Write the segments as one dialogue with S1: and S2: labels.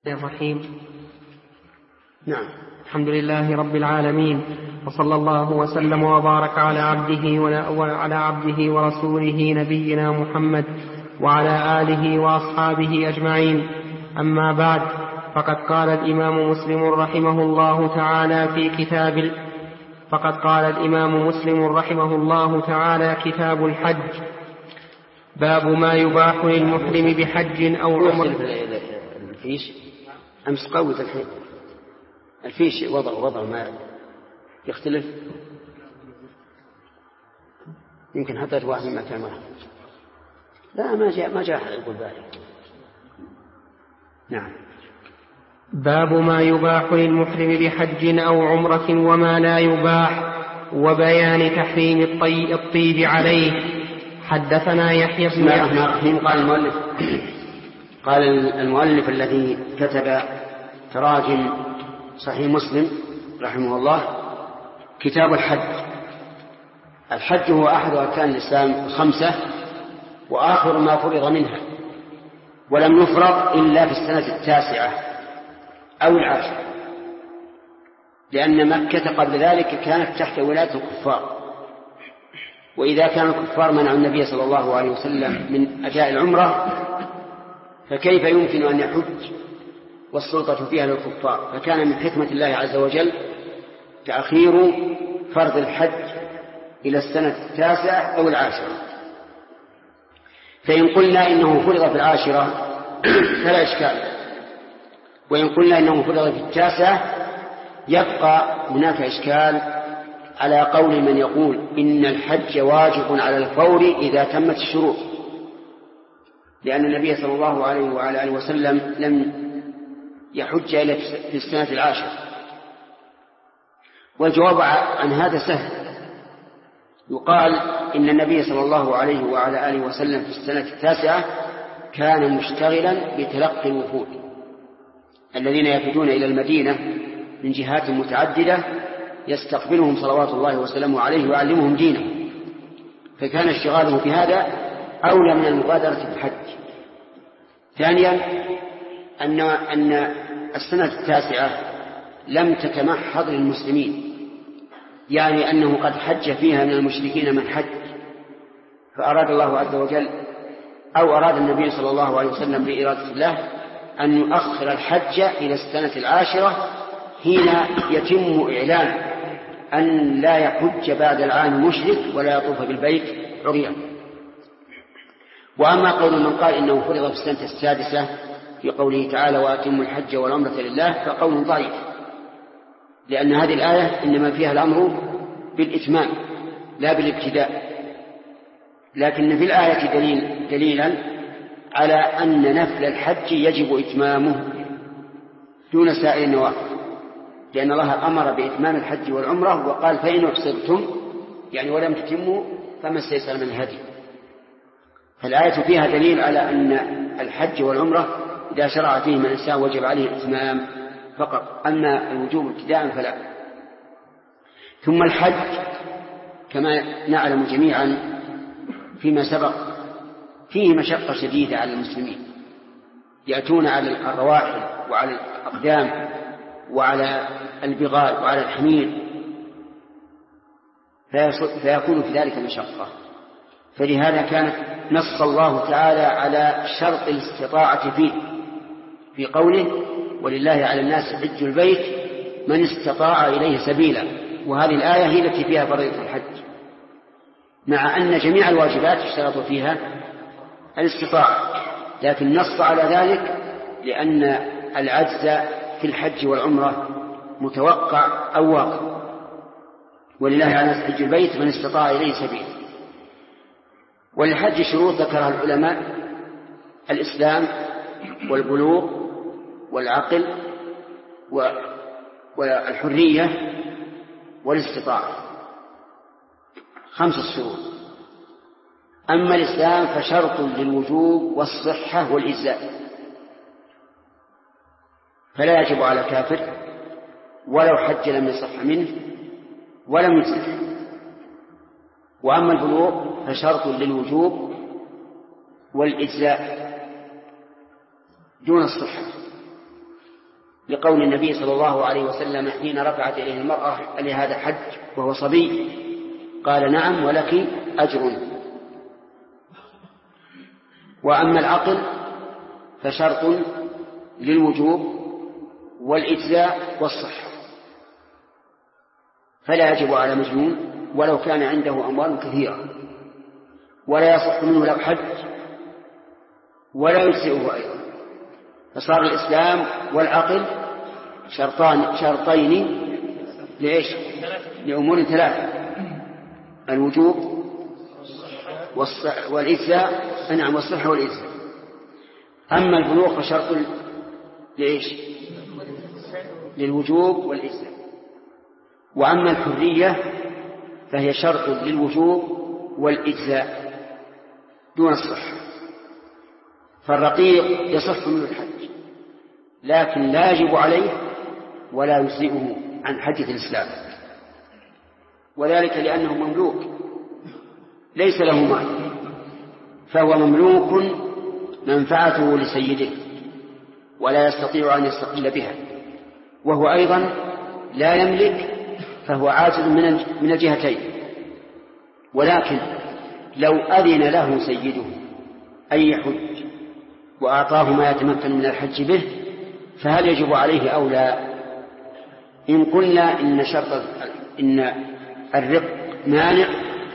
S1: الرحيم.
S2: نعم.
S1: الحمد لله رب العالمين، وصلى الله وسلم وبارك على عبده ورسوله نبينا محمد وعلى آله وأصحابه أجمعين. أما بعد، فقد قال الإمام مسلم رحمه الله تعالى كتاب الحج. باب ما يباح للمحرم بحج أو عمرة.
S2: الفيش أمس قوت الحين الفيش وضع ما يختلف، يمكن حطيت واحد من مكان واحد. لا ما جاء أحد يقول ذلك. نعم.
S1: باب ما يباح للمحرم بحج أو عمرة وما لا يباح، وبيان تحريم الطيب عليه. حدثنا يحيى بن
S2: يحيى. قال المؤلف الذي كتب تراجم صحيح مسلم رحمه الله: كتاب الحج. الحج هو أحد أركان الإسلام الخمسة، وآخر ما فرض منها، ولم يفرض إلا في السنة 9 أو 10، لأن مكة قبل ذلك كانت تحت ولاية الكفار، وإذا كان الكفار منعوا النبي صلى الله عليه وسلم من أداء العمرة، فكيف يمكن أن يحج والسلطة فيها للكفار؟ فكان من حكمة الله عز وجل تأخير فرض الحج إلى السنة 9 أو 10. فإن قلنا إنه فرض في 10 فلا إشكال، وإن قلنا إنه فرض في 9 يبقى هناك إشكال على قول من يقول إن الحج واجب على الفور إذا تمت الشروط، لأن النبي صلى الله عليه وعلى آله وسلم لم يحج إلا في السنة 10. والجواب عن هذا سهل. يقال إن النبي صلى الله عليه وعلى آله وسلم في السنة 9 كان مشتغلا بتلقي الوفود الذين يفدون إلى المدينة من جهات متعددة، يستقبلهم صلوات الله وسلامه عليه ويعلمهم دينه، فكان اشتغاله في هذا أولى من المبادرة بالحج. ثانيا أن السنة 9 لم تتمحض للمسلمين، يعني أنه قد حج فيها من المشركين من حج، فأراد الله عز وجل أو أراد النبي صلى الله عليه وسلم بإرادة الله أن يؤخر الحج إلى السنة 10 حين يتم إعلان أن لا يحج بعد العام مشرك ولا يطوف بالبيت عريان. وأما قول من قال إنه فرض في السنة 6 في قوله تعالى: وأتموا الحج والعمرة لله، فقول ضعيف، لأن هذه الآية إنما فيها الأمر بالإتمام لا بالابتداء، لكن في الآية دليلا على أن نفل الحج يجب إتمامه دون سائر النوافل، لأن الله أمر بإتمام الحج والعمرة وقال: فإن أحصرتم، يعني ولم تتموا، فما استيسر من الهدي. فالآية فيها دليل على أن الحج والعمرة إذا شرع فيهم الإنسان وجب عليه الإتمام فقط، أما الوجوب ابتداء فلا. ثم الحج كما نعلم جميعا فيما سبق فيه مشقة شديدة على المسلمين، يأتون على الرواحل وعلى الأقدام وعلى البغال وعلى الحمير، فيكون في ذلك مشقة. فلهذا كانت نص الله تعالى على شرط الاستطاعة فيه في قوله: ولله على الناس حج البيت من استطاع إليه سبيلا. وهذه الآية هي التي فيها فريضة الحج، مع أن جميع الواجبات اشترط فيها الاستطاعة، لكن نص على ذلك لأن العجز في الحج والعمرة متوقع أو واقع. ولله على الناس حج البيت من استطاع إليه سبيلا. وللحج شروط ذكرها العلماء: الإسلام والبلوغ والعقل والحرية والاستطاعة، 5 شروط. أما الإسلام فشرط للوجوب والصحة والإجزاء، فلا يجب على كافر ولو حج لم يصح منه ولم يصح. وأما البلوغ فشرط للوجوب والإجزاء دون الصحة. لقول النبي صلى الله عليه وسلم حين رفعت إليه المرأة لهذا حج وهو صبي قال نعم ولك أجر. وأما العقل فشرط للوجوب والإجزاء والصحة، فلا يجب على مجنون ولو كان عنده أموال كثيرة، ولا يصح منه له حج ولا يجزئه أيضا. فصار الإسلام والعقل شرطين لإيش؟ لأمور ثلاثة: الوجوب والإجزاء، نعم، والصحة والإجزاء. أما البلوغ فشرط لإيش؟ للوجوب والإجزاء. وأما الحرية فهي شرط للوجوب والإجزاء دون الصحة. فالرقيق يصح منه الحج لكن لا يجب عليه ولا يجزئه عن حجة الإسلام، وذلك لأنه مملوك ليس له مال، فهو مملوك منفعته لسيده ولا يستطيع أن يستقل بها، وهو أيضا لا يملك، فهو عاجز من الجهتين. ولكن لو أذن له سيده أن يحج وأعطاه ما يتمكن من الحج به فهل يجب عليه أو لا؟ إن قلنا إن الرق مانع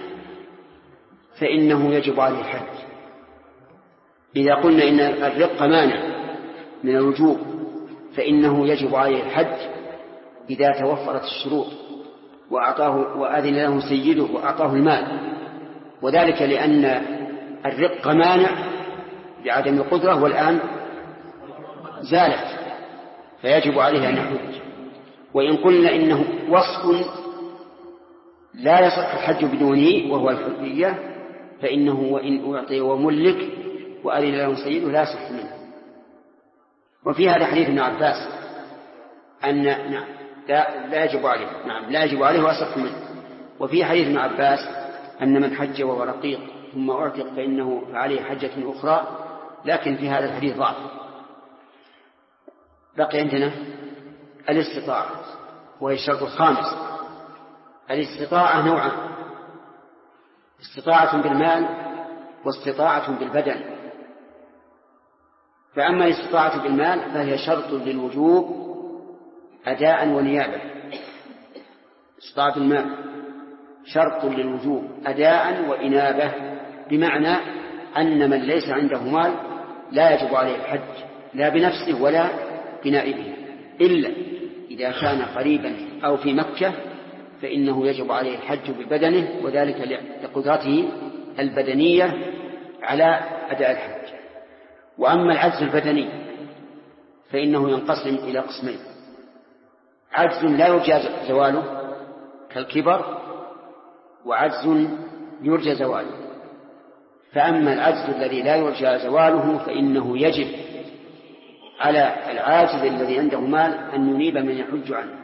S2: فإنه يجب عليه الحج. إذا قلنا إن الرق مانع من الوجوب فإنه يجب عليه الحج إذا توفرت الشروط وأذن له سيده وأعطاه المال، وذلك لأن الرق مانع بعدم القدرة والآن زالت فيجب عليه أن يحج. وإن قلنا إنه وصف لا يصح الحج بدونه وهو الحرية فإنه وإن أعطي وملك وأذن له سيده لا يصح منه. وفي هذا حديث ابن عباس أن لا يجب عليه، نعم لا يجب عليه ويصح منه. وفي حديث ابن عباس أن من حج وهو رقيق ثم أعتق فإنه عليه حجة أخرى، لكن في هذا الحديث ضعف. بقي عندنا الاستطاعة وهي الشرط الخامس. الاستطاعة نوعان: استطاعة بالمال واستطاعة بالبدن. فأما الاستطاعة بالمال فهي شرط للوجوب أداء ونيابة. استطاعة المال شرط للوجوب أداء وإنابة، بمعنى أن من ليس عنده مال لا يجب عليه الحج لا بنفسه ولا بنائبه، إلا إذا كان قريبا أو في مكة فإنه يجب عليه الحج ببدنه، وذلك لقدرته البدنية على أداء الحج. وأما العجز البدني فإنه ينقسم إلى قسمين: عجز لا يرجى زواله كالكبر، وعجز يرجى زواله. فأما العجز الذي لا يرجى زواله فإنه يجب على العاجز الذي عنده مال أن ينيب من يحج عنه،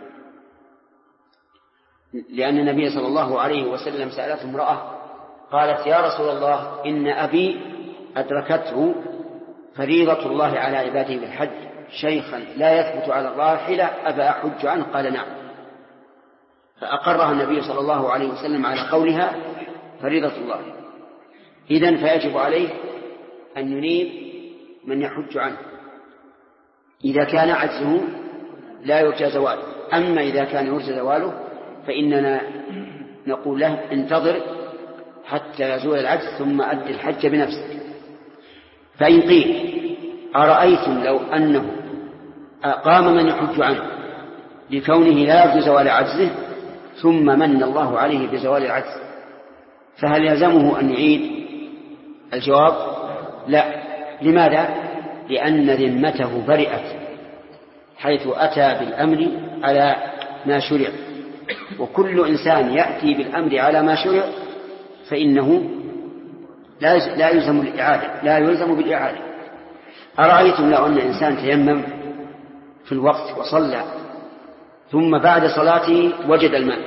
S2: لأن النبي صلى الله عليه وسلم سألته امرأة قالت: يا رسول الله إن أبي أدركته فريضة الله على عباده بالحج شيخا لا يثبت على الراحلة أبا أحج عنه؟ قال: نعم. فأقرها النبي صلى الله عليه وسلم على قولها فريضة الله. إذن فيجب عليه أن ينيب من يحج عنه إذا كان عجزه لا يرجى زواله. أما إذا كان يرجى زواله فإننا نقول له: انتظر حتى يزول العجز ثم أد الحج بنفسك. فإن قيل: أرأيتم لو أنه قام من يحج عنه لكونه لا يرجى زوال عجزه ثم من الله عليه بزوال العجز فهل يلزمه أن يعيد؟ الجواب: لا. لماذا؟ لأن ذمته برئت حيث أتى بالأمر على ما شرع، وكل إنسان يأتي بالأمر على ما شرع فإنه لا يلزم بالإعادة. أرأيتم لو أن إنسان تيمم في الوقت وصلى ثم بعد صلاته وجد الماء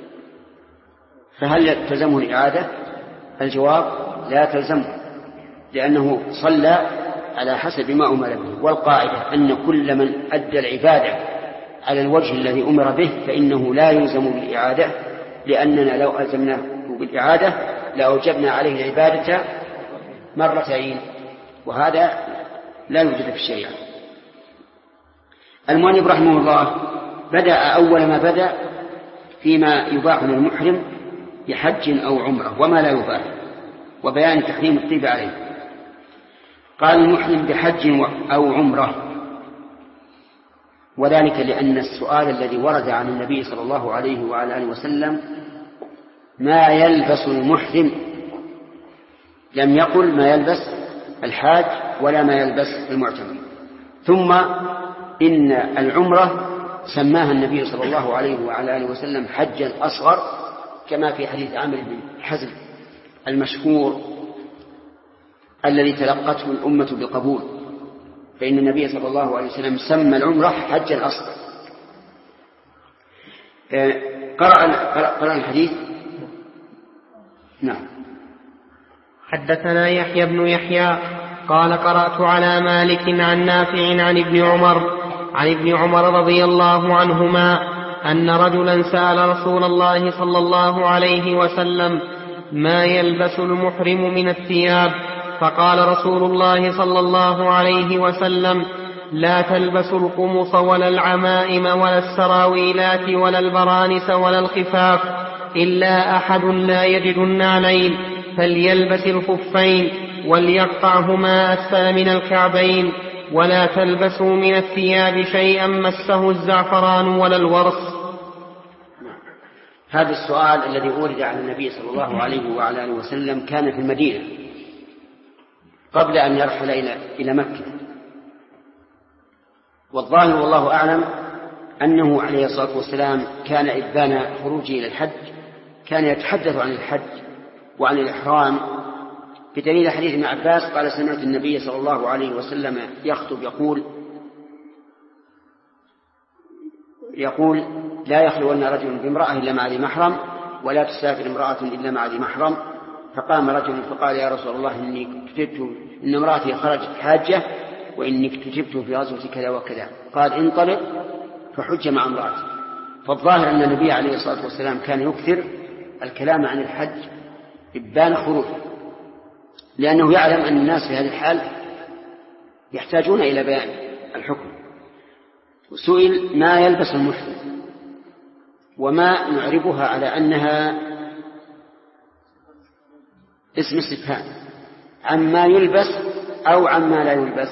S2: فهل تلزمه الإعادة؟ الجواب: لا تلزمه، لأنه صلى على حسب ما أمر به. والقاعدة أن كل من أدى العبادة على الوجه الذي أمر به فإنه لا يلزم بالإعادة، لأننا لو ألزمناه بالإعادة لأوجبنا عليه العبادة مرتين، وهذا لا يوجد في الشريعة. المؤلف رحمه الله بدأ أول ما بدأ فيما يباح للمحرم بحج أو عمرة وما لا يباح، وبيان تحريم الطيب عليه. قال المحرم بحج أو عمرة، وذلك لأن السؤال الذي ورد عن النبي صلى الله عليه وعلى آله وسلم ما يلبس المحرم، لم يقل ما يلبس الحاج ولا ما يلبس المعتمر. ثم إن العمرة سماها النبي صلى الله عليه وعلى آله وسلم حجا أصغر، كما في حديث عامر بن حزم المشهور الذي تلقته الأمة بقبول، فإن النبي صلى الله عليه وسلم سمى العمرة حجا أصغر. قرأ الحديث. نعم.
S1: حدثنا يحيى بن يحيى قال قرأت على مالك عن نافع عن ابن عمر رضي الله عنهما أن رجلا سأل رسول الله صلى الله عليه وسلم ما يلبس المحرم من الثياب، فقال رسول الله صلى الله عليه وسلم لا تلبسوا القمص ولا العمائم ولا السراويلات ولا البرانس ولا الخفاف، إلا أحد لا يجد النعلين فليلبس الخفين وليقطعهما أسفل من الكعبين، ولا تلبسوا من الثياب شيئا مسه الزعفران ولا الورس.
S2: هذا السؤال الذي أورد عن النبي صلى الله عليه وعلى آله وسلم كان في المدينة قبل أن يرحل إلى مكة، والظاهر والله أعلم أنه عليه الصلاة والسلام كان إبان خروجه إلى الحج كان يتحدث عن الحج وعن الإحرام، بدليل حديث ابن عباس قال سمعت النبي صلى الله عليه وسلم يخطب يقول لا يخلون رجل بامرأة إلا مع ذي محرم، ولا تسافر امرأة إلا مع ذي محرم. فقام رجل فقال يا رسول الله إني كتبت إن امرأتي خرجت حاجة وإني كتبت في غزوة كذا وكذا. قال انطلق فحج مع امرأتي. فالظاهر أن النبي عليه الصلاة والسلام كان يكثر الكلام عن الحج إبان خروجه، لأنه يعلم أن الناس في هذه الحال يحتاجون إلى بيان الحكم. سئل ما يلبس المحرم، وما نعربها على أنها اسم استفهام عما يلبس أو عما لا يلبس.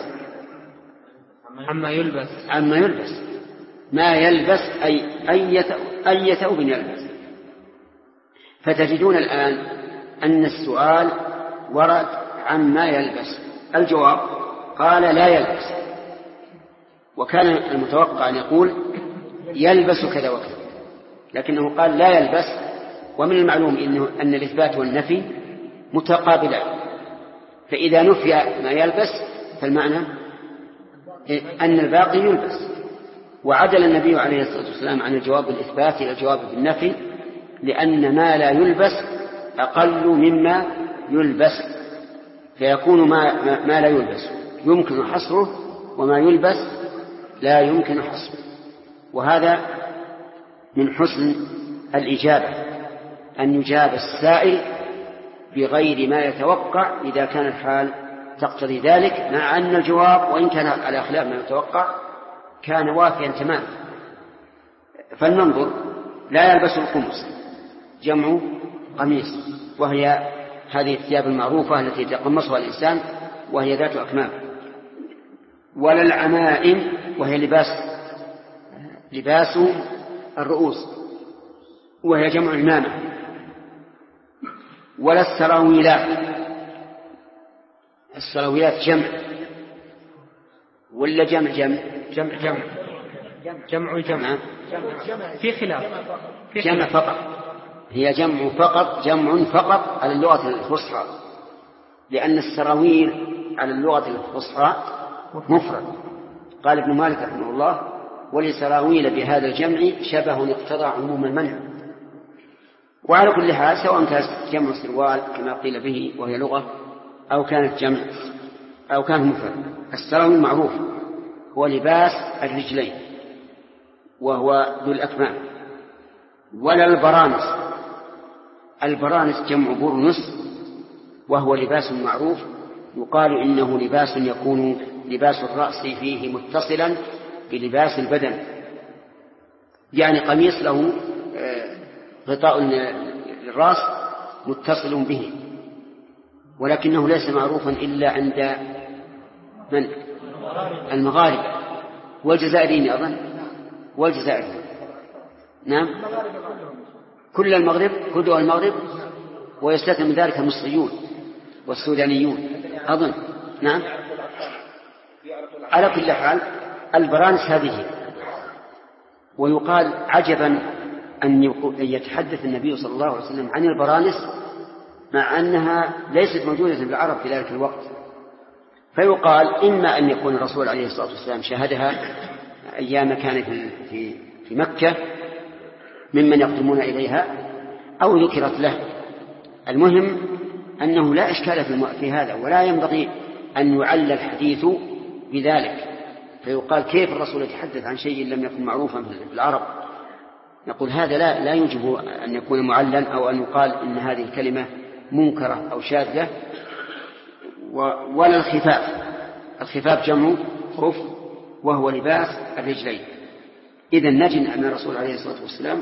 S2: عما يلبس ما يلبس أي ثوب يلبس. فتجدون الآن أن السؤال ورد عما يلبس، الجواب قال لا يلبس، وكان المتوقع أن يقول يلبس كذا وكذا، لكنه قال لا يلبس. ومن المعلوم أن الإثبات والنفي متقابلان، فإذا نفي ما يلبس فالمعنى أن الباقي يلبس. وعدل النبي عليه الصلاة والسلام عن الجواب بالإثبات إلى الجواب بالنفي، لأن ما لا يلبس أقل مما يلبس، فيكون ما لا يلبس يمكن حصره، وما يلبس لا يمكن حصره. وهذا من حسن الإجابة أن يجاب السائل بغير ما يتوقع إذا كان الحال تقتضي ذلك، مع أن الجواب وإن كان على خلاف ما يتوقع كان وافيا تماما. فلننظر. لا يلبس القمص جمع قميص، وهي هذه الثياب المعروفة التي يتقمصها الإنسان وهي ذات أكمام. ولا العمائم وهي لباس الرؤوس وهي جمع عمامة. ولا السراويلات جمع ولا
S1: جمع في خلاف
S2: جمع فقط، هي جمع فقط على اللغة الفصحى، لأن السراويل على اللغة الفصحى مفرد. قال ابن مالك رحمه الله ولسراويل بهذا الجمع شبه اقتضى عموم المنع. وعلى كل حال سواء كانت جمع سروال كما قيل به وهي لغة، أو كانت جمع أو كان مفرد. السروي معروف هو لباس الرجلين وهو ذو الأكمام. ولا البرانس جمع برنس وهو لباس معروف، يقال إنه لباس يكون لباس الرأس فيه متصلا بلباس البدن، يعني قميص له غطاء الرأس متصل به، ولكنه ليس معروفا إلا عند من؟ المغاربة والجزائريين أظن، والجزائريين نعم، كل المغرب، كل دول المغرب، ويستثنى من ذلك المصريون والسودانيون أظن. نعم، على كل حال البرانس هذه. ويقال عجبا أن يتحدث النبي صلى الله عليه وسلم عن البرانس مع أنها ليست موجودة في العرب في ذلك الوقت، فيقال إما أن يكون الرسول عليه الصلاة والسلام شاهدها أيام كان في مكة ممن يقدمون إليها أو ذكرت له. المهم أنه لا إشكال في هذا، ولا ينبغي أن يعلل الحديث بذلك، فيقال كيف الرسول يتحدث عن شيء لم يكن معروفا في العرب. نقول هذا لا يجب أن يكون معلل أو أن يقال إن هذه الكلمة منكرة أو شاذة. ولا الخفاف جمع خف وهو لباس الرجلين. إذن نجد أن الرسول عليه الصلاة والسلام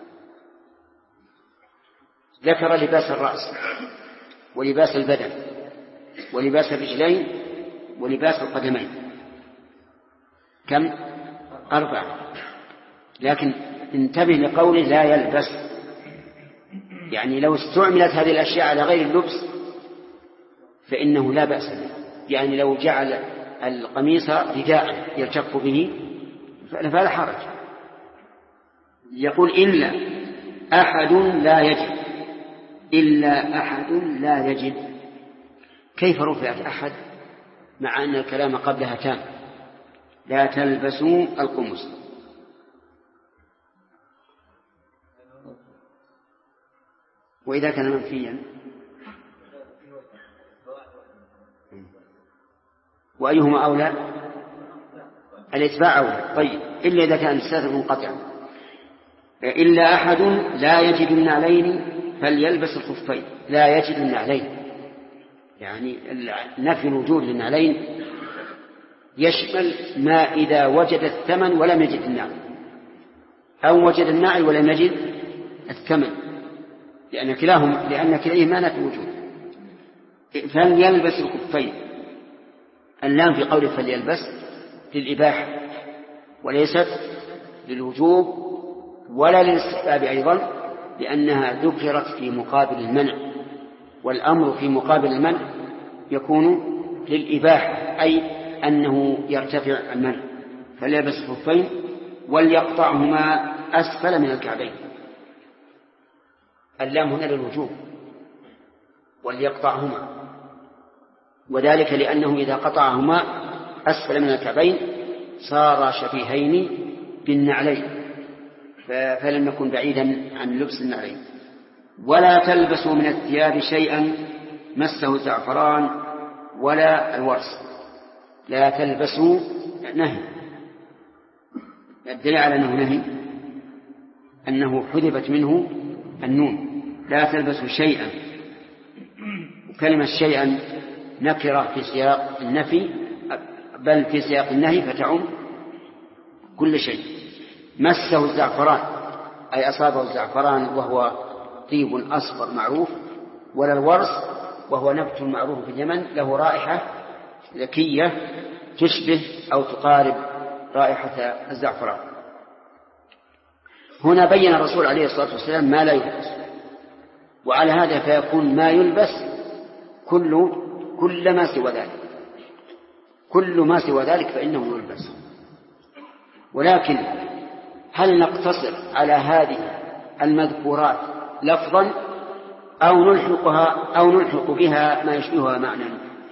S2: ذكر لباس الرأس ولباس البدن ولباس الرجلين ولباس القدمين، كم؟ 4. لكن انتبه لقوله لا يلبس، يعني لو استعملت هذه الأشياء على غير اللبس فإنه لا بأس به، يعني لو جعل القميص رداء يلتف به فلا حرج. يقول إلا أحد لا يجد، إلا أحد لا يجد. كيف رفعت أحد مع أن الكلام قبلها تام؟ لا تلبسوا القمص. وإذا كان منفيا وأيهما أولى؟ الإتباع أولى. طيب إلا إذا كان الستر منقطعا. إلا أحد لا يجد النعلين فليلبس الخفين. لا يجد النعلين يعني نفي الوجود للنعلين يشمل ما إذا وجد الثمن ولم يجد النعل، أو وجد النعل ولم يجد الثمن، لأن كليهما نفي الوجود. فليلبس الخفين. اللام في قوله فليلبس للإباحة وليست للوجوب ولا للاستحباب أيضا، لأنها ذكرت في مقابل المنع، والأمر في مقابل المنع يكون للإباحة، أي أنه يرتفع المنع. فليلبس الخفين وليقطعهما أسفل من الكعبين. اللام هنا للوجوب وليقطعهما، وذلك لأنه إذا قطعهما أسفل من الكعبين صار شبيهين بالنعلين، فلم يكن بعيدا عن لبس النعلين. ولا تلبسوا من الثياب شيئا مسه الزعفران ولا الورس. لا تلبسوا نهي، الدليل على أنه نهي أنه حذفت منه النون. لا تلبسوا شيئا، وكلمة شيئا نكرة في سياق النفي بل في سياق النهي فتعم كل شيء. مسه الزعفران أي أصابه الزعفران وهو طيب أصفر معروف، ولا الورس وهو نبت معروف في اليمن له رائحة ذكية تشبه أو تقارب رائحة الزعفران. هنا بين الرسول عليه الصلاة والسلام ما لا يلبس، وعلى هذا فيكون ما يلبس كل ما سوى ذلك، كل ما سوى ذلك فإنه يلبس. ولكن هل نقتصر على هذه المذكورات لفظا أو نلحق بها ما يشبهها معنى؟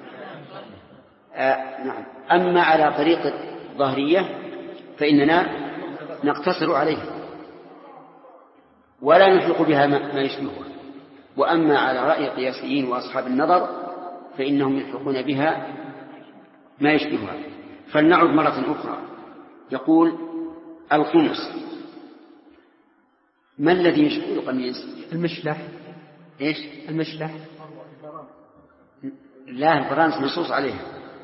S2: نعم. أما على طريقة ظاهرية فإننا نقتصر عليها ولا نلحق بها ما يشبهها، وأما على رأي القياسيين وأصحاب النظر فإنهم يلحقون بها ما يشبهها. فلنعد مرة أخرى. يقول القمص ما الذي يشبه القميص؟
S1: المشلح.
S2: إيش؟
S1: المشلح.
S2: لا، البرانس منصوص عليها.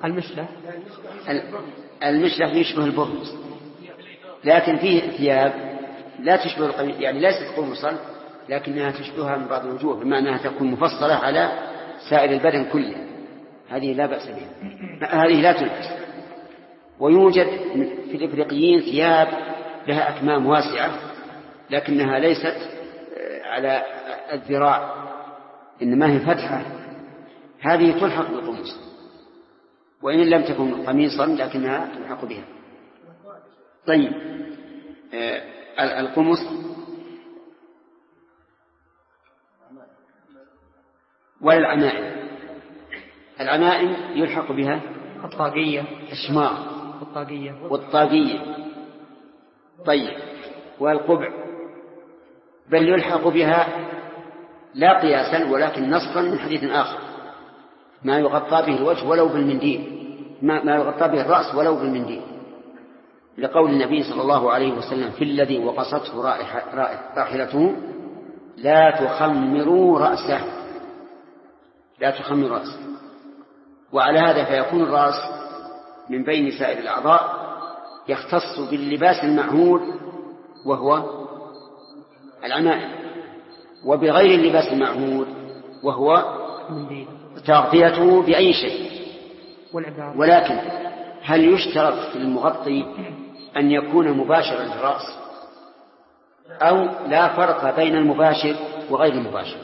S2: المشلح يشبه البرنس، لكن فيه ثياب لا تشبه القميص، يعني ليست قمصا لكنها تشبهها من بعض الوجوه، بمعنى أنها تكون مفصلة على سائر البدن كله. هذه لا بأس بها، هذه لا تلبس. ويوجد في الإفريقيين ثياب لها أكمام واسعة لكنها ليست على الذراع، إنما هي فتحة، هذه تلحق بالقميص وإن لم تكن قميصا لكنها تلحق بها. طيب، القمص ولا العمائم؟ العمائم يلحق بها
S1: الطاقية،
S2: الشماغ والطاقية. طيب، والقبع بل يلحق بها لا قياسا ولكن نصا من حديث آخر، ما يغطى به الوجه ولو بالمنديل، ما يغطى به الرأس ولو بالمنديل، لقول النبي صلى الله عليه وسلم في الذي وقصته راحلته لا تخمروا رأسه. وعلى هذا فيكون الرأس من بين سائر الأعضاء يختص باللباس المعهود وهو العمائم، وبغير اللباس المعهود وهو تغطيته بأي شيء. ولكن هل يشترط في المغطي أن يكون مباشرا للرأس أو لا فرق بين المباشر وغير المباشر؟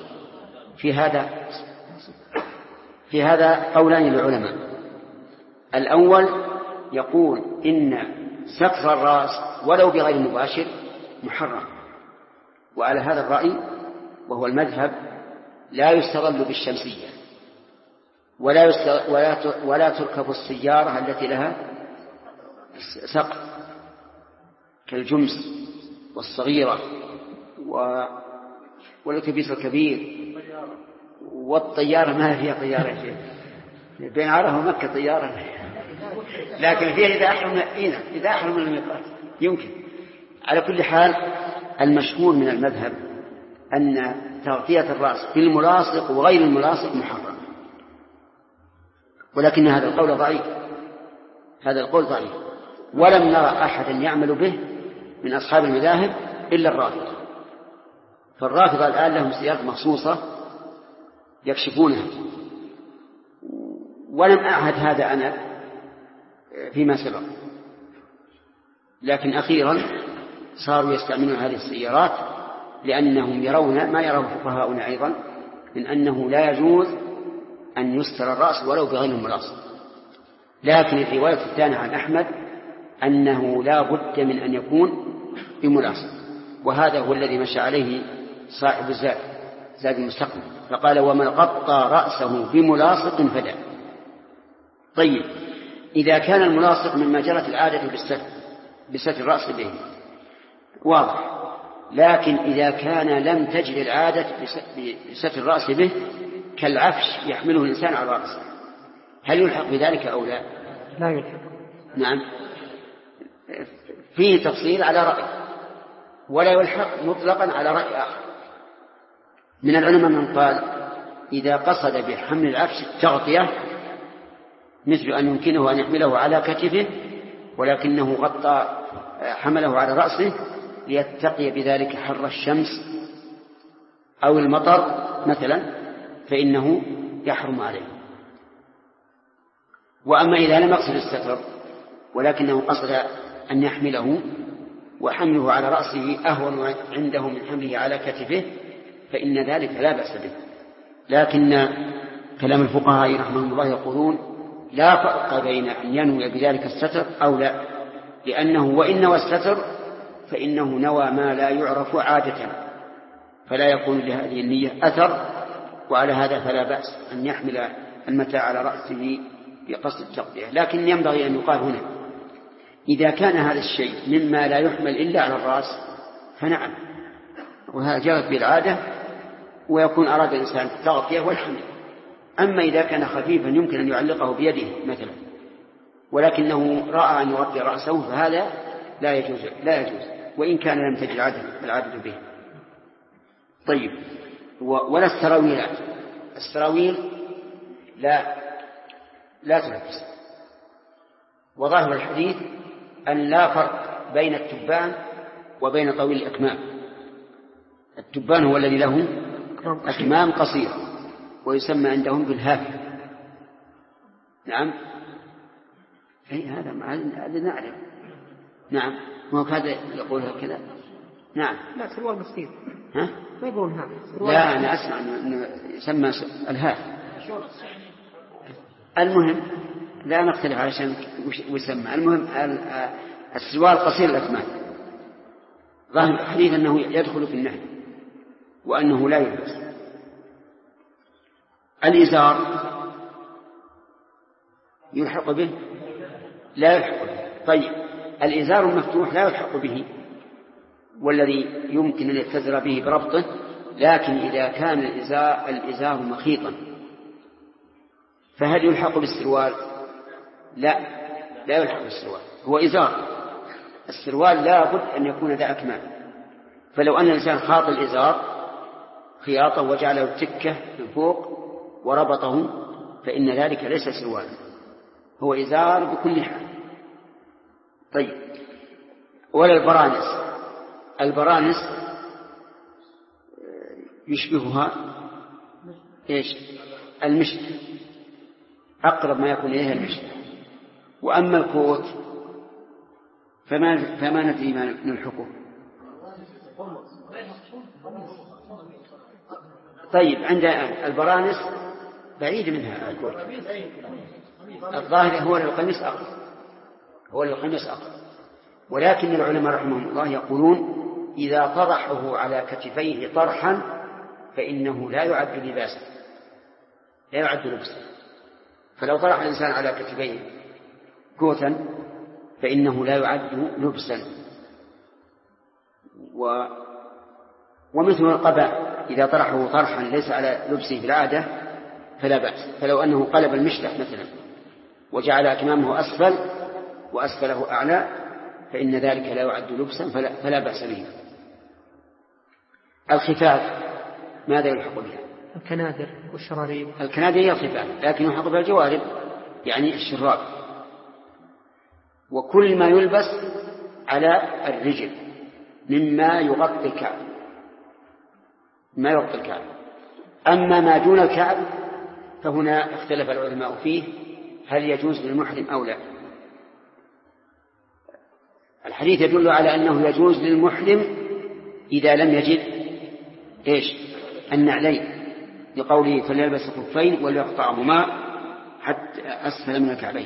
S2: في هذا قولان للعلماء. الأول يقول إن ستر الرأس ولو بغير مباشر محرم، وعلى هذا الرأي وهو المذهب لا يستظل بالشمسية ولا تركب السيارة التي لها سقف كالجمس والصغيرة والأتوبيس الكبير والطيارة. ما فيها طيارة بين عرفة ومكة طيارة، لكن فيها إذا أحرم من الميقات يمكن. على كل حال المشهور من المذهب أن تغطية الرأس بالملاصق وغير الملاصق محرم، ولكن هذا القول ضعيف. ولم نرى أحدا يعمل به من أصحاب المذاهب إلا الرافضة. فالرافضة الآن لهم سيارات مخصوصة يكشفونها، ولم أعهد هذا أنا فيما سبق، لكن أخيرا صاروا يستعملون هذه السيارات لأنهم يرون ما يراه فقهاؤنا أيضا من أنه لا يجوز أن يستر الرأس ولو بغير الملاصق. لكن الرواية الثانية عن أحمد أنه لا بد من أن يكون بملاصق، وهذا هو الذي مشى عليه صاحب زاد المستقبل، فقال ومن غطى رأسه بملاصق فدع. طيب، إذا كان الملاصق مما جرت العادة بستر الرأس به واضح، لكن إذا كان لم تجد العادة بستر الرأس به كالعفش يحمله الإنسان على رأسه، هل يلحق بذلك أو لا؟
S1: لا يلحق.
S2: نعم، فيه تفصيل على رأي، ولا يلحق مطلقا على رأي آخر. من العلماء من قال إذا قصد بحمل العفش التغطية مثل أن يمكنه أن يحمله على كتفه ولكنه حمله على رأسه ليتقي بذلك حر الشمس أو المطر مثلا، فإنه يحرم عليه. وأما إذا لم يقصد الستر ولكنه قصد أن يحمله وحمله على رأسه أهون عنده من حمله على كتفه فإن ذلك لا بأس به. لكن كلام الفقهاء رحمهم الله يقولون لا فرق بين أن ينوي بذلك الستر أو لا، لأنه وإن نوى الستر فإنه نوى ما لا يعرف عادة فلا يكون لهذه النية أثر، وعلى هذا فلا بأس أن يحمل المتاع على رأسه بقصد التغطية. لكن ينبغي أن يقال هنا إذا كان هذا الشيء مما لا يحمل إلا على الرأس فنعم، وهذا جرت بالعادة ويكون أراد الإنسان التغطية والحمل. أما إذا كان خفيفا يمكن أن يعلقه بيده مثلا ولكنه رأى أن يغطي رأسه، فهذا لا يجوز وإن كان لم تجد العادة به. طيب، ولا السراويلات، السراويل لا تلبس. وظاهر الحديث أن لا فرق بين التبان وبين طويل الأكمام. التبان هو الذي له أكمام قصيرة ويسمى عندهم بالهاف. نعم، أي هذا نعلم. نعم، ما هذا يقول هكذا. نعم،
S1: لا سروال بسيط.
S2: ها؟
S1: ما يقولون هاف.
S2: لا، أنا أسمع أنه يسمى الهاف. المهم لا نختلف علشان ويسمى. المهم السروال قصير الأكمام. ظاهر الحديث أنه يدخل في النهي وأنه لا يلبس. الإزار يلحق به؟ لا يلحق به. طيب، الإزار المفتوح لا يلحق به، والذي يمكن أن يتزر به بربطه، لكن إذا كان الإزار مخيطا فهل يلحق بالسروال؟ لا يلحق بالسروال، هو إزار. السروال لا بد أن يكون ذا أكمام. فلو أن الإنسان خاط الإزار خياطة وجعله تكة من فوق وربطه فإن ذلك ليس سروالا، هو إزار بكل حال. طيب، ولا البرانس يشبهها إيش؟ المشط، أقرب ما يكون إليها المشط. وأما الكوت فما ندري ما نلحقه. طيب، عند البرانس بعيد منها الكوت. الظاهر هو القميص أقرب. ولكن العلماء رحمهم الله يقولون إذا طرحه على كتفيه طرحا فإنه لا يعد لباسا، لا يعد لبسا. فلو طرح الإنسان على كتفيه كوتا فإنه لا يعد لبسا. ومثل القباء إذا طرحه طرحا ليس على لبسه بالعادة فلا بأس. فلو أنه قلب المشلح مثلا وجعل أكمامه أسفل وأسفله أعلى فإن ذلك لا يعد لبسا فلا بأس به. الخفاف ماذا يلحق بها؟
S1: الكنادر والشراريب.
S2: الكنادر هي الخفاف، لكن يلحق بها الجوارب، يعني الشراب. وكل ما يلبس على الرجل مما يغطي الكعب، أما ما دون الكعب فهنا اختلف العلماء فيه هل يجوز للمحرم أو لا. الحديث يدل على أنه يجوز للمحرم إذا لم يجد النعلين، لقوله فليلبس الخفين وليقطعهما حتى أسفل من الكعبين.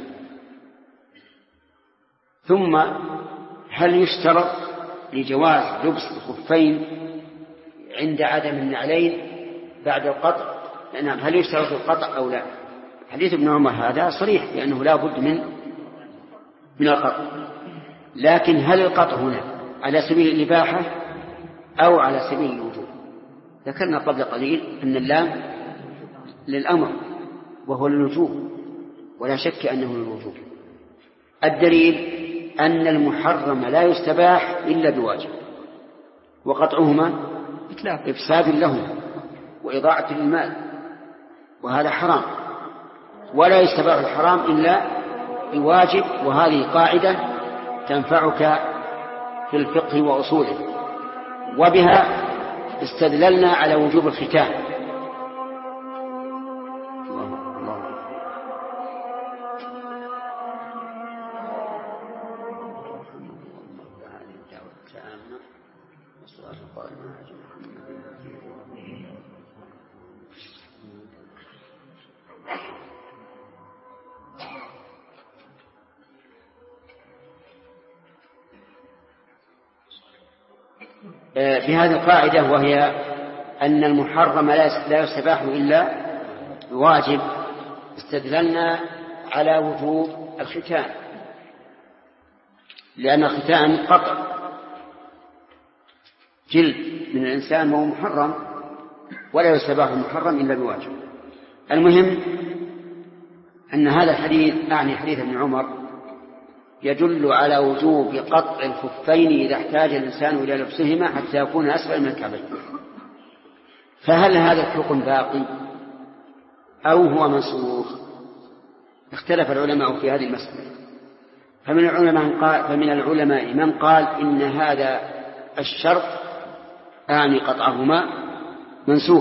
S2: ثم هل يشترط لجواز لبس الخفين عند عدم النعلين بعد القطع؟ نعم، هل يشترط القطع أو لا؟ حديث ابن عمر هذا صريح لأنه لا بد من القطع. لكن هل القطع هنا على سبيل الإباحة أو على سبيل الوجوب؟ ذكرنا قبل قليل أن اللام للأمر وهو الوجوب، ولا شك أنه للوجوب. الدليل أن المحرم لا يستباح إلا بواجب، وقطعهما إفساد لهما وإضاعة للمال، وهذا حرام. ولا يستباح الحرام إلا بواجب، وهذه قاعدة تنفعك في الفقه وأصوله، وبها استدللنا على وجوب الختان. في هذه القاعدة، وهي أن المحرم لا يستباح إلا بواجب، استدللنا على وجوب الختان، لأن الختان قطع جلد من الإنسان وهو محرم، ولا يستباح المحرم إلا بواجب. المهم أن هذا الحديث أعني حديث ابن عمر يدل على وجوب قطع الخفين إذا احتاج الإنسان إلى لبسهما حتى يكون أسفل من الكعبين. فهل هذا الحكم باقي أو هو منسوخ؟ اختلف العلماء في هذه المسألة. فمن العلماء من قال إن هذا الشرط أعني قطعهما منسوخ،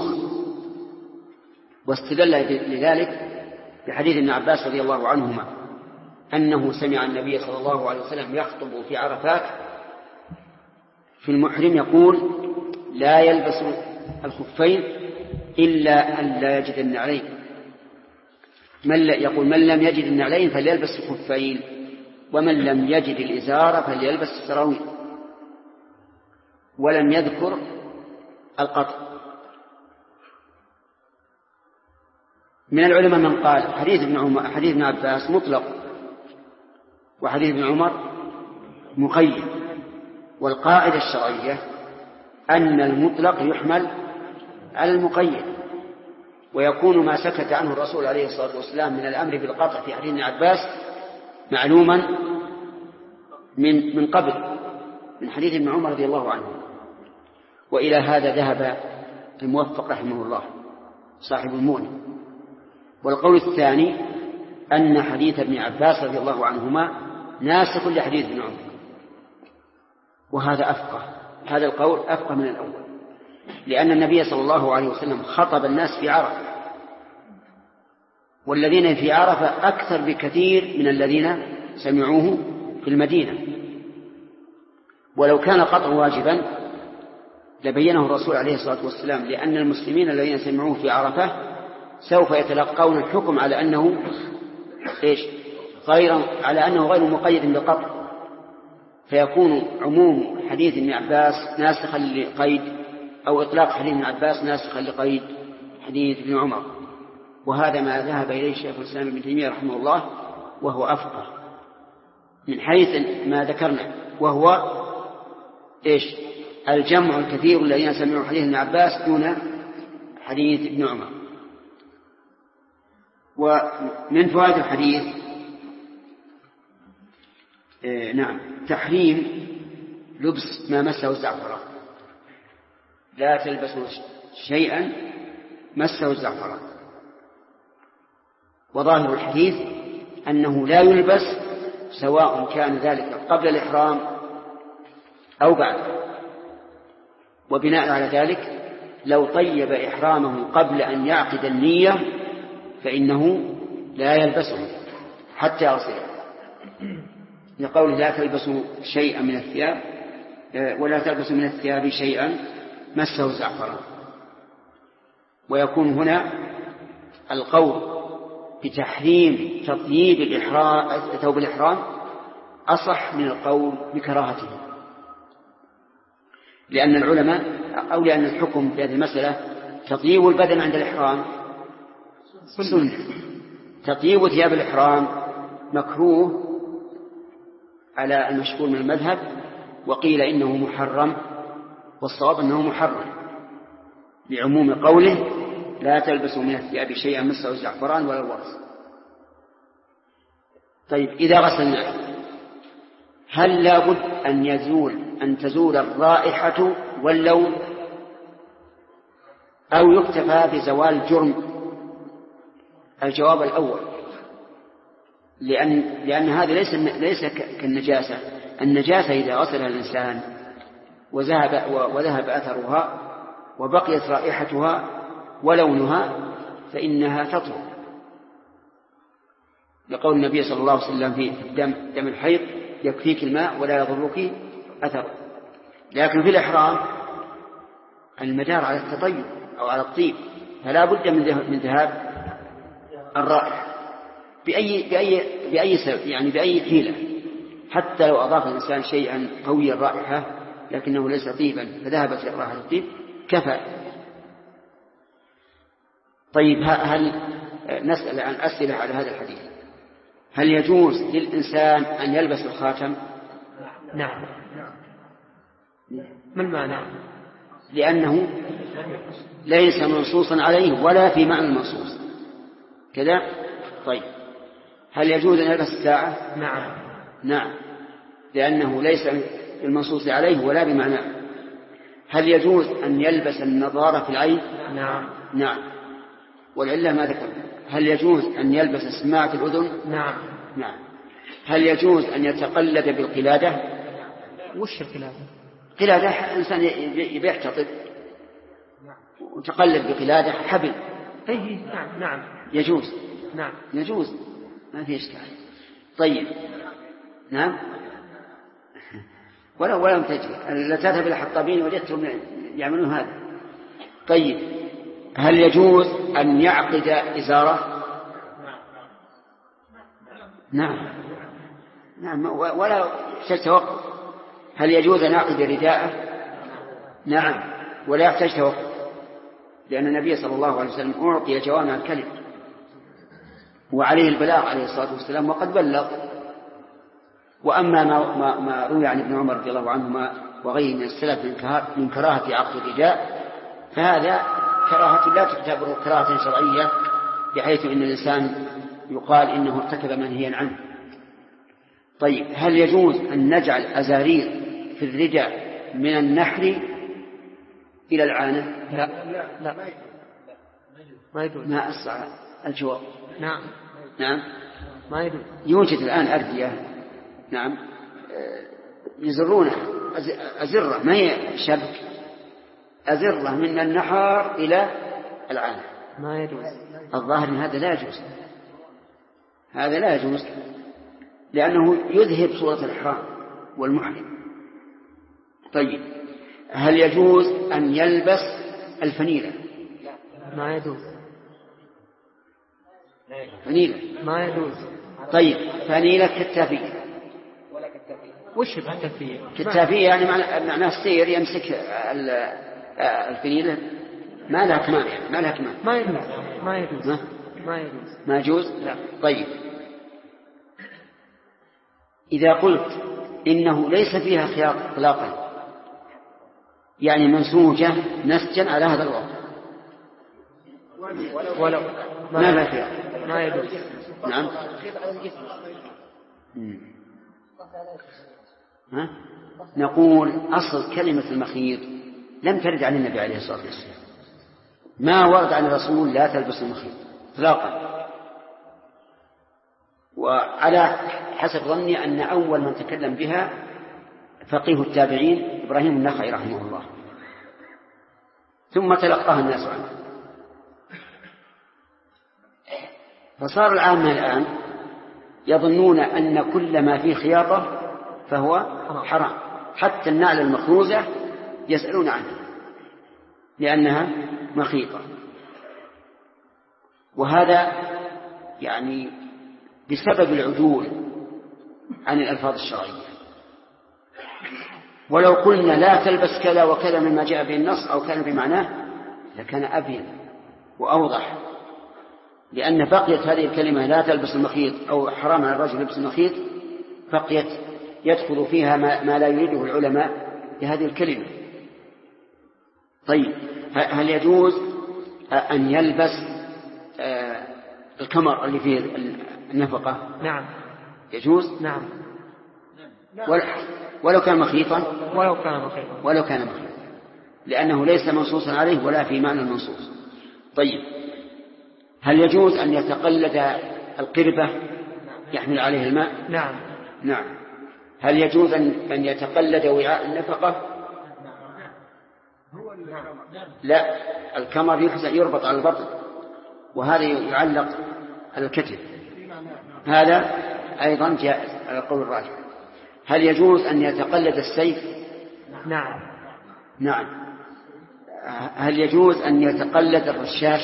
S2: واستدل لذلك بحديث ابن عباس رضي الله عنهما أنه سمع النبي صلى الله عليه وسلم يخطب في عرفات في المحرم يقول: لا يلبس الخفين إلا أن لا يجد النعلين. يقول: من لم يجد النعلين فليلبس الخفين، ومن لم يجد الإزار فليلبس السراويل، ولم يذكر القطع. من العلماء من قال حديث ابن عباس مطلق، وحديث ابن عمر مقيد، والقاعدة الشرعية أن المطلق يحمل على المقيد، ويكون ما سكت عنه الرسول عليه الصلاة والسلام من الأمر بالقطع في حديث ابن عباس معلوما من قبل، من حديث ابن عمر رضي الله عنه. وإلى هذا ذهب الموفق رحمه الله صاحب المغني. والقول الثاني أن حديث ابن عباس رضي الله عنهما ناسخ لحديث ابن عمر، وهذا أفقه، هذا القول أفقه من الأول، لأن النبي صلى الله عليه وسلم خطب الناس في عرفة، والذين في عرفة أكثر بكثير من الذين سمعوه في المدينة. ولو كان قطع واجبا لبينه الرسول عليه الصلاة والسلام، لأن المسلمين الذين سمعوه في عرفة سوف يتلقون الحكم على أنه غير مقيد بالقطع، فيكون عموم حديث ابن عباس ناسخا لقيد، أو إطلاق حديث ابن عباس ناسخا لقيد حديث ابن عمر. وهذا ما ذهب إليه شيخ الإسلام ابن تيمية رحمه الله، وهو أفقه من حيث ما ذكرنا، وهو الجمع الكثير الذين سمعوا حديث ابن عباس دون حديث ابن عمر. ومن فوائد الحديث تحريم لبس ما مسه الزعفران، لا تلبسوا شيئا مسه الزعفران. وظاهر الحديث أنه لا يلبس سواء كان ذلك قبل الإحرام أو بعد. وبناء على ذلك لو طيب إحرامه قبل أن يعقد النية فإنه لا يلبسه حتى يصير، لقوله: لا تلبسوا شيئا من الثياب ولا تلبسوا من الثياب شيئا مسه الزعفران. ويكون هنا القول بتحريم تطييب ثوب الإحرام أصح من القول بكراهته، لأن العلماء أو لأن الحكم في هذه المسألة تطيب البدن عند الإحرام سنة، تطيب ثياب الإحرام مكروه على المشهور من المذهب، وقيل إنه محرم، والصواب أنه محرم لعموم قوله: لا تلبسوا من الثياب شيئا مسه الزعفران ولا الورس. طيب، إذا غسلناه هل لا بد أن تزول الرائحة واللون، أو يكتفى بزوال الجرم؟ الجواب الأول، لأن هذا ليس كالنجاسة. النجاسة إذا غسلها الإنسان وذهب أثرها وبقيت رائحتها ولونها فإنها تطهر، لقول النبي صلى الله عليه وسلم في دم الحيض: يكفيك الماء ولا يضرك أثر. لكن في الإحرام المدار على التطيب أو على الطيب، فلا بد من ذهاب الرائحة بأي حيلة، حتى لو أضاف الإنسان شيئا قوي الرائحة لكنه ليس طيبا فذهبت رائحة الطيب كفى. طيب، هل نسأل عن أسئلة على هذا الحديث: هل يجوز للإنسان أن يلبس الخاتم؟
S1: نعم. ما المعنى؟
S2: لأنه ليس منصوصا عليه ولا في معنى المنصوص كذا. طيب، هل يجوز أن يلبس الساعة؟
S1: نعم.
S2: نعم، لأنه ليس بالمنصوص عليه ولا بمعناه. هل يجوز أن يلبس النظارة في العين؟
S1: نعم.
S2: نعم، والعلة ما ذكر. هل يجوز أن يلبس السماعة في الأذن؟
S1: نعم.
S2: نعم. هل يجوز أن يتقلد بالقلادة؟
S1: وش القلادة؟
S2: قلادة إنسان يحتطب وتقلد بقلادة حبل.
S1: أي نعم. نعم
S2: يجوز.
S1: نعم
S2: يجوز، ما في إشكال. طيب. نعم. ولو تجي لا تذهب إلى حطابين وجدتهم يعملون هذا. طيب، هل يجوز أن يعقد إزارة؟ نعم. نعم، ولا يحتاج توقف. هل يجوز أن يعقد رداءه؟ نعم، ولا يحتاج توقف، لأن النبي صلى الله عليه وسلم أعطي جوامع الكلم وعليه البلاغ عليه الصلاة والسلام وقد بلغ. وأما ما روي عن ابن عمر رضي الله عنهما وغيره من السلف من كراهة عقد الرداء، فهذا كراهة لا تعتبر كراهة شرعية، بحيث إن الإنسان يقال إنه ارتكب منهيا عنه. طيب، هل يجوز أن نجعل أزارير في الرداء من النحر إلى العانة؟
S1: لا لا ما يجوز.
S2: ما أسرع الجواب.
S1: نعم.
S2: نعم،
S1: ما يجوز.
S2: يوجد الآن أردية، نعم، يزرونها أزرة، ما هي شبك، أزرة من النحر إلى العانة.
S1: ما يجوز.
S2: الظاهر من هذا لا يجوز، هذا لا يجوز، لأنه يذهب صورة الإحرام والمحرم. طيب، هل يجوز أن يلبس الفنيلة؟
S1: ما يجوز.
S2: فنيلة
S1: ما يجوز.
S2: طيب، فنيلة كتافية.
S1: وش الكتافية؟
S2: كتافية يعني معناه السير يمسك الفنيلة، ما لها كمام، ما لها كمام.
S1: ما يجوز. ما يجوز. ما يجوز.
S2: ما يجوز.
S1: لا.
S2: طيب، إذا قلت إنه ليس فيها خياط إطلاقا، يعني منسوجة نسجا على هذا الوضع،
S1: ولو
S2: ما لا خياط،
S1: ما يجوز.
S2: نعم. نقول أصل كلمة المخيط لم ترد عن النبي عليه الصلاة والسلام، ما ورد عن الرسول لا تلبس المخيط إطلاقا. وعلى حسب ظني أن أول من تكلم بها فقيه التابعين إبراهيم النخعي رحمه الله، ثم تلقاها الناس عنه، فصار العامة الآن يظنون أن كل ما فيه خياطة فهو حرام، حتى النعل المخروزة يسألون عنها لأنها مخيطة. وهذا يعني بسبب العدول عن الألفاظ الشرعية. ولو قلنا لا تلبس كذا وكذا مما جاء به النص أو كان بمعناه لكان أبين وأوضح، لأن بقيت هذه الكلمة لا تلبس المخيط أو حرام على الرجل لبس المخيط، بقيت يدخل فيها ما لا يريده العلماء بهذه الكلمة. طيب، هل يجوز أن يلبس الكمر اللي فيه النفقة؟
S1: نعم
S2: يجوز.
S1: نعم.
S2: ولو كان مخيطا،
S1: ولو كان مخيطا،
S2: لأنه ليس منصوصا عليه ولا في معنى المنصوص. طيب، هل يجوز أن يتقلد القربة يحمل عليه الماء؟
S1: نعم
S2: نعم. هل يجوز أن يتقلد وعاء النفقة؟ لا، الكمر يربط على البطن، وهذا يعلق على الكتف، هذا أيضا جائز على القول الراجح. هل يجوز أن يتقلد السيف؟
S1: نعم
S2: نعم. هل يجوز أن يتقلد الرشاش؟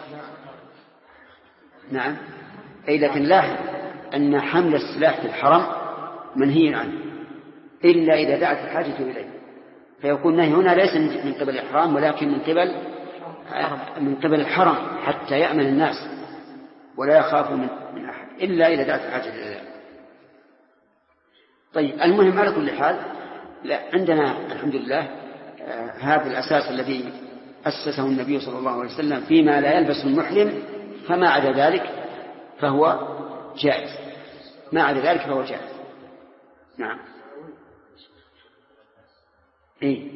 S2: نعم. أي لكن لاحظ أن حمل السلاح في الحرم منهي عنه إلا إذا دعت الحاجة إليه، فيكون النهي هنا ليس من قبل الإحرام ولكن من قبل الحرم حتى يأمن الناس ولا يخافوا من أحد إلا إذا دعت الحاجة إليه. طيب، المهم على كل حال عندنا الحمد لله هذا الأساس الذي أسسه النبي صلى الله عليه وسلم فيما لا يلبس المحرم، فما عدا ذلك فهو جائز، ما عدا ذلك فهو جائز. نعم. إيه؟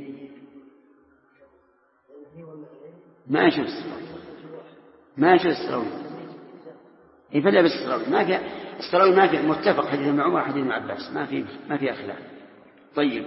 S2: ما يجوز السراويل. إيه فلا بس السراويل ما في متفق حديث ابن عمر حديث ابن عباس ما في خلاف. طيب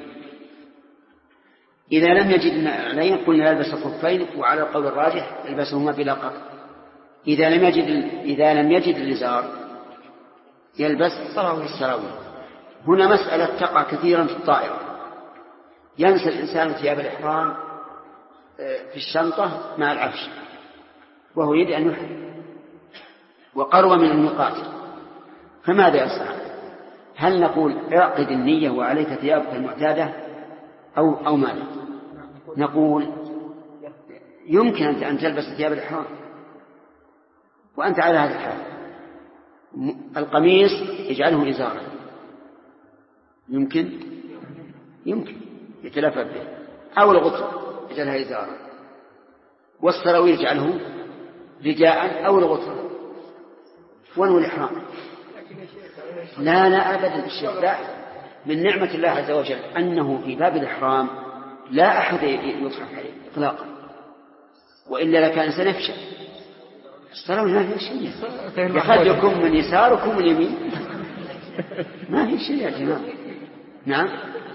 S2: إذا لم يجد عليه قلنا يلبس الخفين، وعلى القول الراجح يلبسهما بلا قطع. إذا لم يجد الإزار يلبس السراويل. هنا مسألة تقع كثيرا في الطائرة. ينسى الإنسان ثياب الإحرام في الشنطة مع العفش وهو يريد أن يحرم وقرب من الميقات، فماذا يصنع؟ هل نقول اعقد النية وعليك ثيابك المعتادة أو ماذا؟ نقول يمكن أن تلبس ثياب الإحرام وأنت على هذا الحال. القميص يجعله إزارا، يمكن يتلفف به، أو الغطرة يجعلها إزارا، والسراويل يجعله رداء أو الغطرة، ونوى الإحرام. لا أبدا الشيء من نعمة الله عز وجل أنه في باب الإحرام لا أحد يضحك عليه إطلاقا، وإلا لكان سنفشل. السراويل ما في شيء، يخليكم من يسار وكم من يمين، ما في شيء يا جماعة. نعم.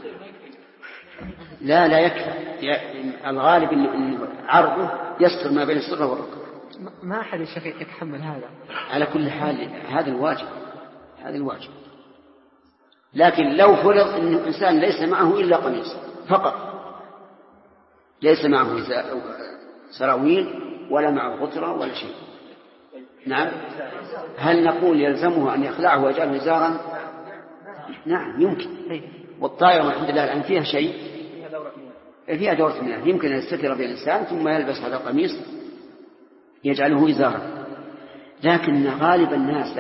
S2: لا يكفي، الغالب أن عرضه يستر ما بين السرة والركبة.
S1: ما أحد الشفيق يتحمل هذا.
S2: على كل حال هذا الواجب. لكن لو فرض أن الإنسان ليس معه إلا قميص فقط، ليس معه سراويل ولا معه غطرة ولا شيء، نعم، هل نقول يلزمه أن يخلعه ويجعله إزارا؟ نعم يمكن. والطائرة والحمد لله الآن فيها شيء، فيها دورة مياه، يمكن أن يستتر بها الإنسان ثم يلبس هذا القميص يجعله إزارا. لكن غالب الناس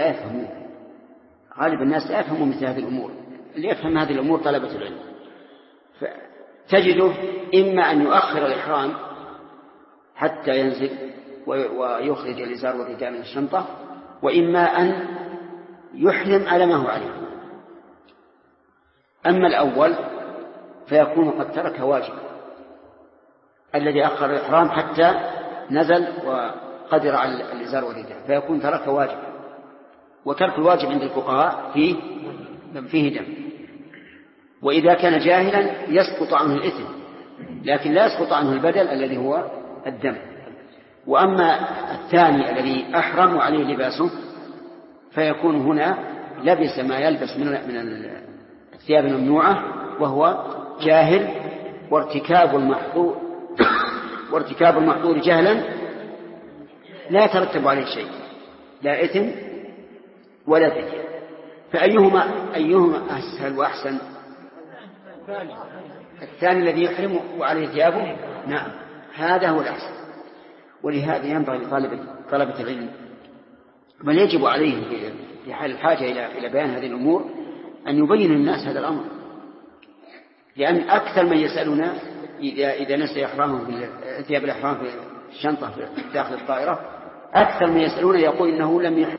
S2: لا يفهمون مثل هذه الأمور. اللي يفهم هذه الأمور طلبة العلم، فتجده إما أن يؤخر الإحرام حتى ينزل ويخرج الإزار والرداء من الشنطة، وإما أن يحرم على ما هو عليه. أما الأول فيكون قد ترك واجب، الذي أخر الإحرام حتى نزل وقدر على الإزار والرداء فيكون ترك واجب، وترك الواجب عند الفقهاء فيه دم. وإذا كان جاهلا يسقط عنه الإثم، لكن لا يسقط عنه البدل الذي هو الدم. وأما الثاني الذي أحرم عليه لباسه فيكون هنا لبس ما يلبس من الثياب الممنوعة وهو جاهل، وارتكاب المحظور جهلا لا يترتب عليه شيء، لا إثم ولا فدية. فأيهما أسهل وأحسن؟ الثاني الذي يحرم وعليه ثيابه، نعم هذا هو الأحسن. ولهذا ينبغي لطلبة العلم بل يجب عليه في حال الحاجة إلى بيان هذه الأمور أن يبين الناس هذا الأمر، لأن أكثر من يسألنا إذا نسي ثياب الإحرام في الشنطة في داخل الطائرة، أكثر من يسألون يقول إنه لم يحرم